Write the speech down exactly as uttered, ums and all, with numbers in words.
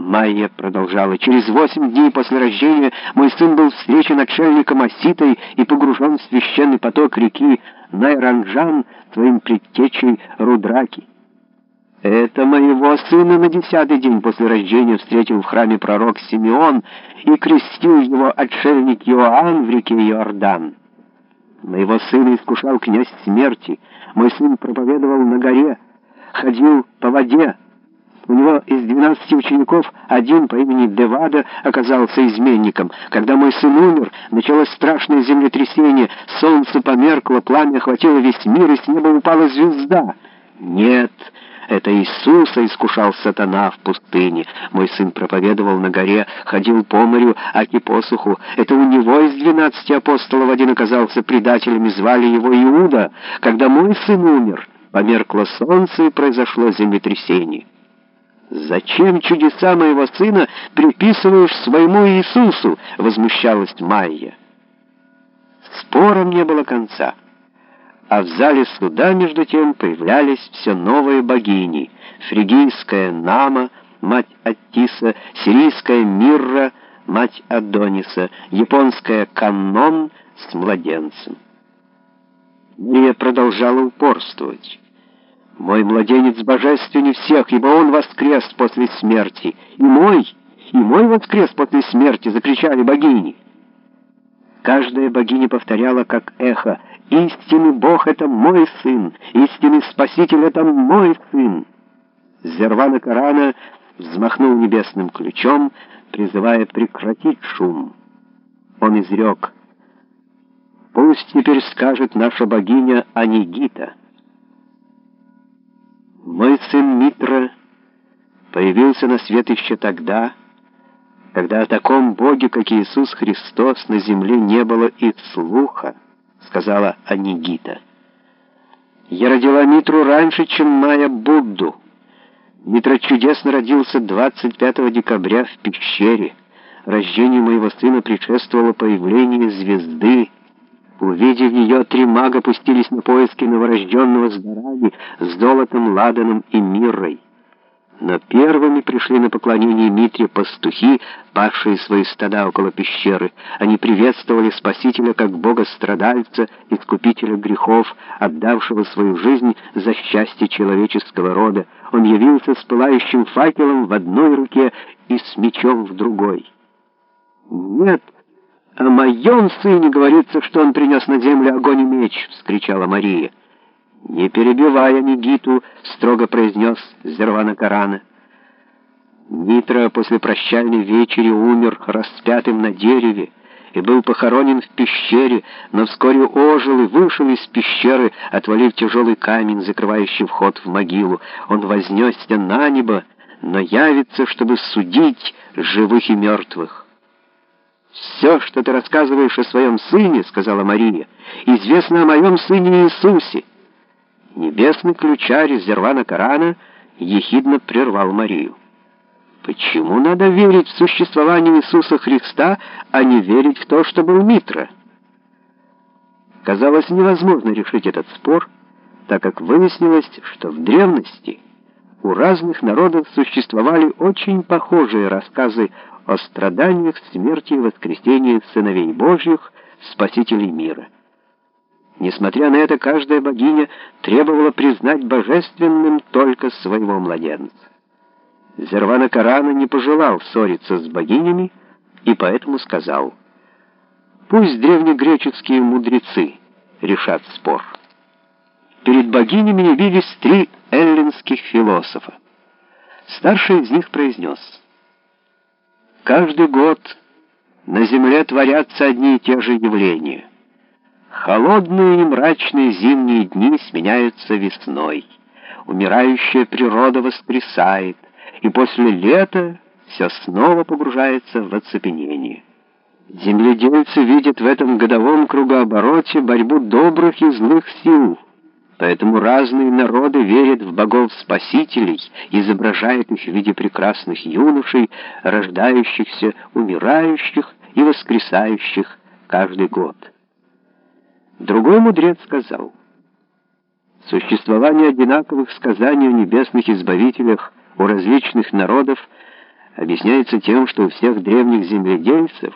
Майя продолжала: «Через восемь дней после рождения мой сын был встречен отшельником Оситой и погружен в священный поток реки Найранджан своим предтечей Рудраки. Это моего сына на десятый день после рождения встретил в храме пророк Симеон и крестил его отшельник Иоанн в реке Иордан. Моего сына искушал князь смерти, мой сын проповедовал на горе, ходил по воде. У него из двенадцати учеников один по имени Девада оказался изменником. Когда мой сын умер, началось страшное землетрясение, солнце померкло, пламя охватило весь мир, и с неба упала звезда. Нет, это Иисуса искушал сатана в пустыне. Мой сын проповедовал на горе, ходил по морю, аки посуху. Это у него из двенадцати апостолов один оказался предателем, и звали его Иуда. Когда мой сын умер, померкло солнце, и произошло землетрясение. «Зачем чудеса моего сына приписываешь своему Иисусу?» — возмущалась Майя. Спорам не было конца. А в зале суда, между тем, появлялись все новые богини. Фригийская Нама, мать Аттиса, сирийская Мирра, мать Адониса, японская Каннон с младенцем. Мария продолжала упорствовать. «Мой младенец божественней всех, ибо он воскрес после смерти. И мой, и мой воскрес после смерти!» — закричали богини. Каждая богиня повторяла, как эхо: «Истинный Бог — это мой сын! Истинный Спаситель — это мой сын!» Зервана-Карана взмахнул небесным ключом, призывая прекратить шум. Он изрек: «Пусть теперь скажет наша богиня Анигита». Мой сын Митра появился на свет еще тогда, когда о таком Боге, как Иисус Христос, на земле не было и слуха, сказала Анигита. Я родила Митру раньше, чем Майя Будду. Митра чудесно родился двадцать пятого декабря в пещере. Рождению моего сына предшествовало появление звезды. Увидев ее, три мага пустились на поиски новорожденного с дарами, с золотом, ладаном и миррой. Но первыми пришли на поклонение Митре пастухи, пасшие свои стада около пещеры. Они приветствовали Спасителя как Бога-страдальца, искупителя грехов, отдавшего свою жизнь за счастье человеческого рода. Он явился с пылающим факелом в одной руке и с мечом в другой. «Нет, о моем сыне говорится, что он принес на землю огонь и меч!» — вскричала Мария. «Не перебивая Анигиту», — строго произнес Зервана-Карана. Митра после прощальной вечери умер распятым на дереве и был похоронен в пещере, но вскоре ожил и вышел из пещеры, отвалив тяжелый камень, закрывающий вход в могилу. Он вознесся на небо, но явится, чтобы судить живых и мертвых. «Все, что ты рассказываешь о своем сыне, — сказала Мария, — известно о моем сыне Иисусе». Небесный ключарь Зервана-Карана ехидно прервал Марию. «Почему надо верить в существование Иисуса Христа, а не верить в то, что был Митра?» Казалось невозможно решить этот спор, так как выяснилось, что в древности у разных народов существовали очень похожие рассказы о страданиях, смерти и воскресении сыновей Божьих, спасителей мира. Несмотря на это, каждая богиня требовала признать божественным только своего младенца. Зервана-Карана не пожелал ссориться с богинями и поэтому сказал: «Пусть древнегреческие мудрецы решат спор». Перед богинями явились три эллинских философа. Старший из них произнес: «Каждый год на земле творятся одни и те же явления. Холодные и мрачные зимние дни сменяются весной. Умирающая природа воскресает, и после лета все снова погружается в оцепенение. Земледельцы видят в этом годовом кругообороте борьбу добрых и злых сил. Поэтому разные народы верят в богов-спасителей, изображают их в виде прекрасных юношей, рождающихся, умирающих и воскресающих каждый год». Другой мудрец сказал: «Существование одинаковых сказаний о небесных избавителях у различных народов объясняется тем, что у всех древних земледельцев